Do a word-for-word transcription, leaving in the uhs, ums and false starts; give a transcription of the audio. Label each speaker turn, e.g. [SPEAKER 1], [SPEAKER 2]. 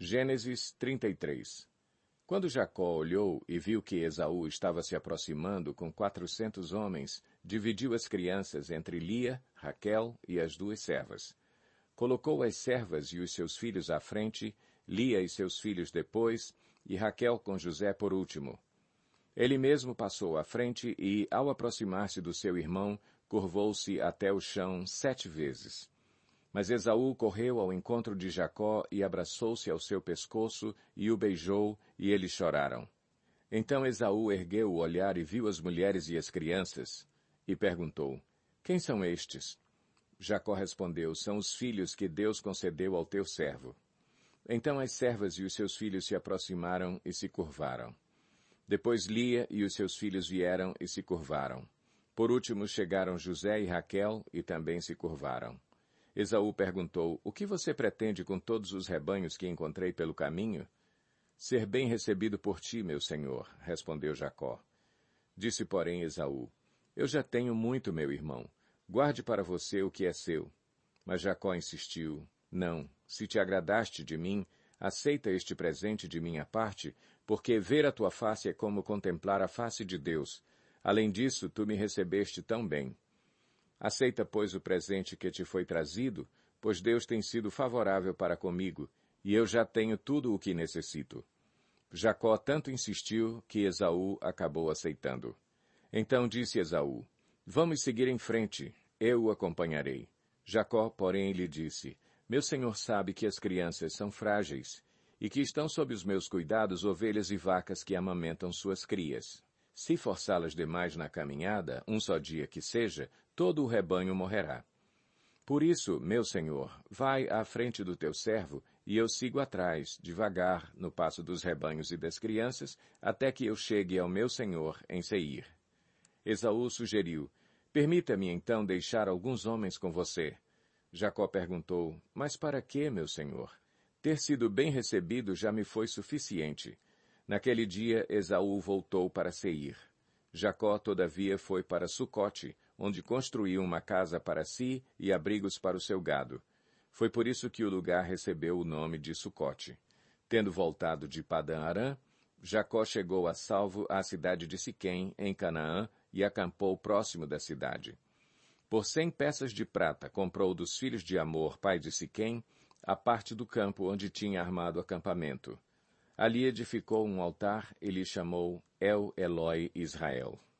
[SPEAKER 1] Gênesis trinta e três. Quando Jacó olhou e viu que Esaú estava se aproximando com quatrocentos homens, dividiu as crianças entre Lia, Raquel e as duas servas. Colocou as servas e os seus filhos à frente, Lia e seus filhos depois, e Raquel com José por último. Ele mesmo passou à frente e, ao aproximar-se do seu irmão, curvou-se até o chão sete vezes. Mas Esaú correu ao encontro de Jacó e abraçou-se ao seu pescoço e o beijou, e eles choraram. Então Esaú ergueu o olhar e viu as mulheres e as crianças, e perguntou, quem são estes? Jacó respondeu, são os filhos que Deus concedeu ao teu servo. Então as servas e os seus filhos se aproximaram e se curvaram. Depois Lia e os seus filhos vieram e se curvaram. Por último chegaram José e Raquel e também se curvaram. Esaú perguntou, o que você pretende com todos os rebanhos que encontrei pelo caminho? Ser bem recebido por ti, meu senhor, respondeu Jacó. Disse, porém, Esaú, eu já tenho muito, meu irmão. Guarde para você o que é seu. Mas Jacó insistiu, não, se te agradaste de mim, aceita este presente de minha parte, porque ver a tua face é como contemplar a face de Deus. Além disso, tu me recebeste tão bem. Aceita, pois, o presente que te foi trazido, pois Deus tem sido favorável para comigo, e eu já tenho tudo o que necessito. Jacó tanto insistiu que Esaú acabou aceitando. Então disse Esaú, vamos seguir em frente, eu o acompanharei. Jacó, porém, lhe disse, meu senhor sabe que as crianças são frágeis, e que estão sob os meus cuidados ovelhas e vacas que amamentam suas crias. Se forçá-las demais na caminhada, um só dia que seja, todo o rebanho morrerá. Por isso, meu senhor, vai à frente do teu servo, e eu sigo atrás, devagar, no passo dos rebanhos e das crianças, até que eu chegue ao meu senhor em Seir. Esaú sugeriu, permita-me então deixar alguns homens com você. Jacó perguntou, mas para quê, meu senhor? Ter sido bem recebido já me foi suficiente. Naquele dia, Esaú voltou para Seir. Jacó, todavia, foi para Sucote, onde construiu uma casa para si e abrigos para o seu gado. Foi por isso que o lugar recebeu o nome de Sucote. Tendo voltado de Padã-Arã, Jacó chegou a salvo à cidade de Siquém, em Canaã, e acampou próximo da cidade. Por cem peças de prata comprou dos filhos de Amor, pai de Siquém, a parte do campo onde tinha armado acampamento. Ali edificou um altar e lhe chamou El Eloi Israel.